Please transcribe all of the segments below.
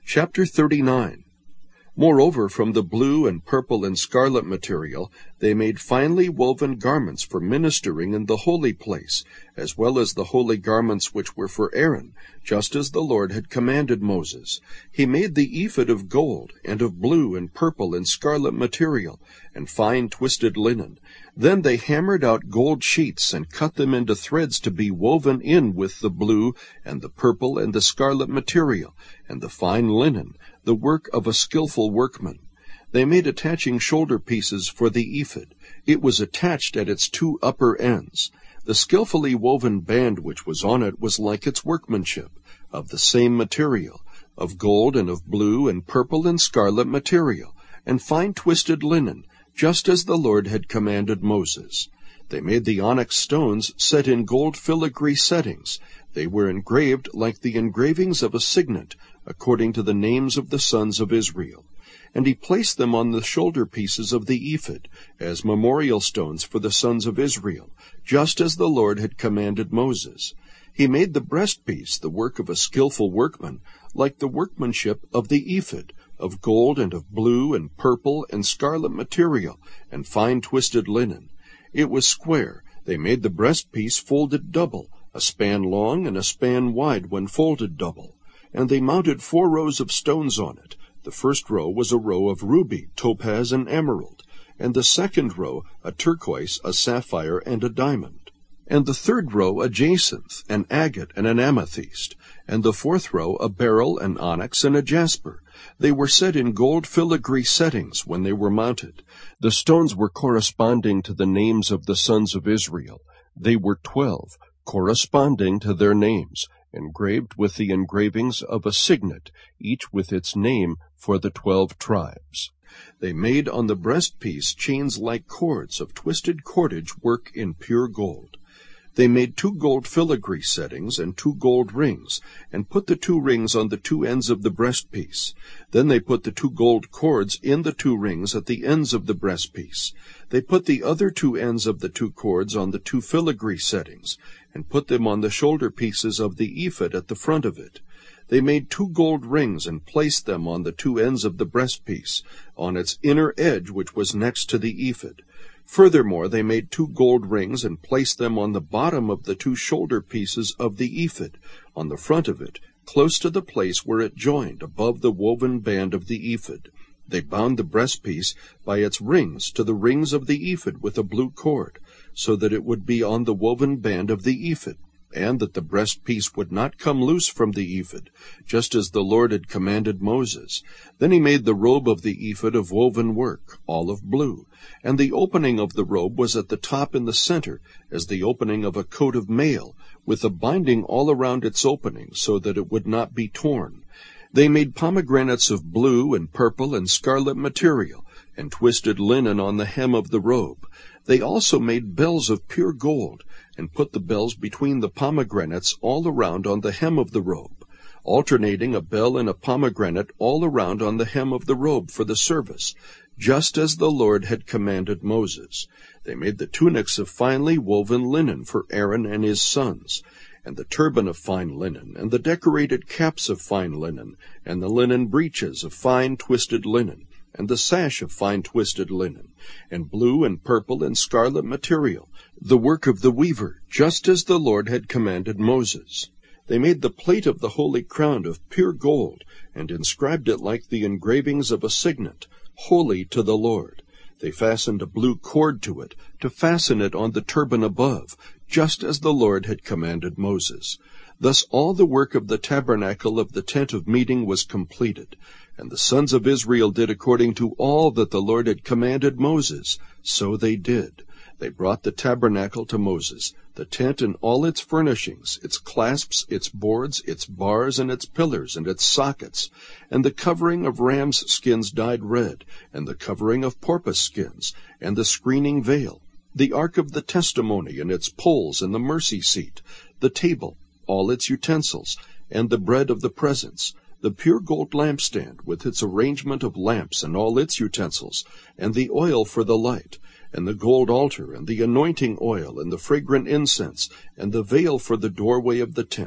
Chapter 39. Moreover, from the blue and purple and scarlet material they made finely woven garments for ministering in the holy place, as well as the holy garments which were for Aaron, just as the Lord had commanded Moses. He made the ephod of gold, and of blue and purple and scarlet material, and fine twisted linen. Then they hammered out gold sheets, and cut them into threads to be woven in with the blue and the purple and the scarlet material, and the fine linen, the work of a skillful workman. They made attaching shoulder pieces for the ephod. It was attached at its two upper ends. The skillfully woven band which was on it was like its workmanship, of the same material, of gold and of blue and purple and scarlet material, and fine twisted linen, just as the Lord had commanded Moses. They made the onyx stones set in gold filigree settings. They were engraved like the engravings of a signet, according to the names of the sons of Israel. And he placed them on the shoulder pieces of the ephod, as memorial stones for the sons of Israel, just as the Lord had commanded Moses. He made the breastpiece, the work of a skillful workman, like the workmanship of the ephod, of gold and of blue and purple and scarlet material, and fine twisted linen. It was square. They made the breastpiece folded double, a span long and a span wide when folded double. And they mounted 4 rows of stones on it. The first row was a row of ruby, topaz, and emerald, and the second row a turquoise, a sapphire, and a diamond, and the third row a jacinth, an agate, and an amethyst, and the fourth row a beryl, an onyx, and a jasper. They were set in gold filigree settings when they were mounted. The stones were corresponding to the names of the sons of Israel. They were 12, corresponding to their names, engraved with the engravings of a signet, each with its name for the 12 tribes. They made on the breastpiece chains like cords of twisted cordage work in pure gold. They made 2 gold filigree settings and 2 gold rings, and put the 2 rings on the 2 ends of the breastpiece. Then they put the 2 gold cords in the 2 rings at the ends of the breastpiece. They put the other 2 ends of the 2 cords on the 2 filigree settings, and put them on the shoulder pieces of the ephod at the front of it. They made 2 gold rings and placed them on the 2 ends of the breastpiece, on its inner edge which was next to the ephod. Furthermore, they made 2 gold rings and placed them on the bottom of the 2 shoulder pieces of the ephod, on the front of it, close to the place where it joined, above the woven band of the ephod. They bound the breastpiece by its rings to the rings of the ephod with a blue cord, so that it would be on the woven band of the ephod, and that the breastpiece would not come loose from the ephod, just as the Lord had commanded Moses. Then he made the robe of the ephod of woven work, all of blue, and the opening of the robe was at the top in the center, as the opening of a coat of mail, with a binding all around its opening, so that it would not be torn. They made pomegranates of blue and purple and scarlet material, and twisted linen on the hem of the robe. They also made bells of pure gold, and put the bells between the pomegranates all around on the hem of the robe, alternating a bell and a pomegranate all around on the hem of the robe for the service, just as the Lord had commanded Moses. They made the tunics of finely woven linen for Aaron and his sons, and the turban of fine linen, and the decorated caps of fine linen, and the linen breeches of fine twisted linen, and the sash of fine twisted linen, and blue and purple and scarlet material, the work of the weaver, just as the Lord had commanded Moses. They made the plate of the holy crown of pure gold, and inscribed it like the engravings of a signet, holy to the Lord. They fastened a blue cord to it, to fasten it on the turban above, just as the Lord had commanded Moses. Thus all the work of the tabernacle of the tent of meeting was completed. And the sons of Israel did according to all that the Lord had commanded Moses. So they did. They brought the tabernacle to Moses, the tent and all its furnishings, its clasps, its boards, its bars, and its pillars, and its sockets, and the covering of rams' skins dyed red, and the covering of porpoise skins, and the screening veil, the ark of the testimony and its poles, and the mercy seat, the table, all its utensils, and the bread of the presence, the pure gold lampstand with its arrangement of lamps and all its utensils, and the oil for the light, and the gold altar, and the anointing oil, and the fragrant incense, and the veil for the doorway of the tent,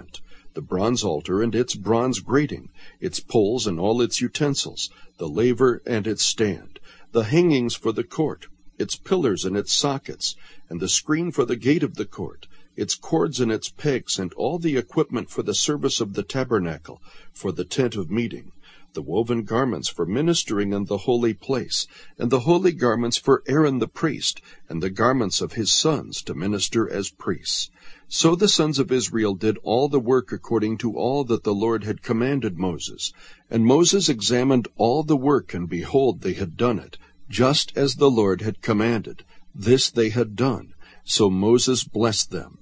the bronze altar and its bronze grating, its poles and all its utensils, the laver and its stand, the hangings for the court, its pillars and its sockets, and the screen for the gate of the court, its cords and its pegs, and all the equipment for the service of the tabernacle, for the tent of meeting, the woven garments for ministering in the holy place, and the holy garments for Aaron the priest, and the garments of his sons to minister as priests. So the sons of Israel did all the work according to all that the Lord had commanded Moses. And Moses examined all the work, and behold, they had done it, just as the Lord had commanded. This they had done. So Moses blessed them.